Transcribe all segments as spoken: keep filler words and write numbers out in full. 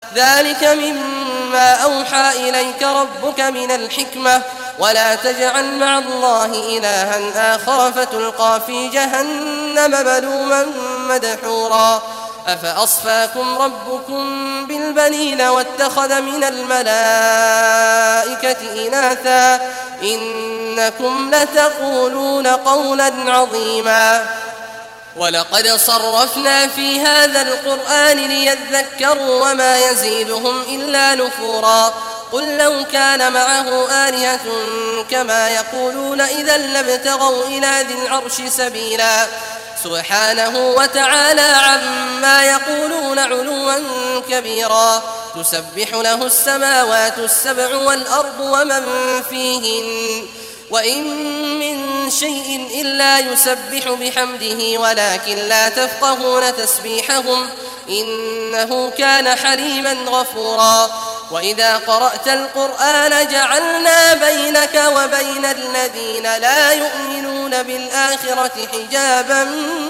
ذلك مما أوحى إليك ربك من الحكمة ولا تجعل مع الله إلها آخر فتلقى في جهنم ملوما مدحورا أفأصفاكم ربكم بالبنين واتخذ من الملائكة إناثا إنكم لتقولون قولا عظيما ولقد صرفنا في هذا القرآن ليذكروا وما يزيدهم إلا نفورا قل لو كان معه آلهة كما يقولون إذا لابتغوا إلى ذي العرش سبيلا سبحانه وتعالى عما يقولون علوا كبيرا تسبح له السماوات السبع والأرض ومن فيهن وإن من شيء إلا يسبح بحمده ولكن لا تفقهون تسبيحهم إنه كان حليما غفورا وإذا قرأت القرآن جعلنا بينك وبين الذين لا يؤمنون بالآخرة حجابا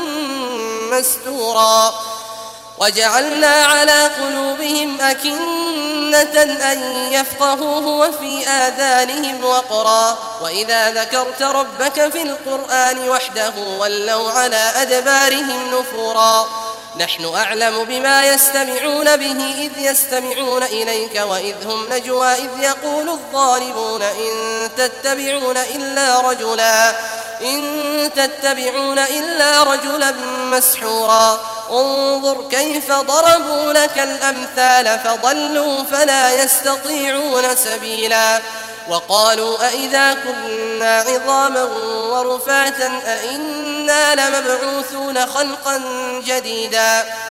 مستورا وجعلنا على قلوبهم أكنة أن يفقهوه وفي آذانهم وقرا وإذا ذكرت ربك في القرآن وحده ولوا على أدبارهم نفورا نحن أعلم بما يستمعون به إذ يستمعون إليك وإذ هم نجوى إذ يقول الظالمون إن تتبعون إلا رجلا إن تتبعون إلا رجلا مسحورا انظر كيف ضربوا لك الأمثال فضلوا فلا يستطيعون سبيلا وقالوا أئذا كنا عظاما ورفاتا أئنا لمبعوثون خلقا جديدا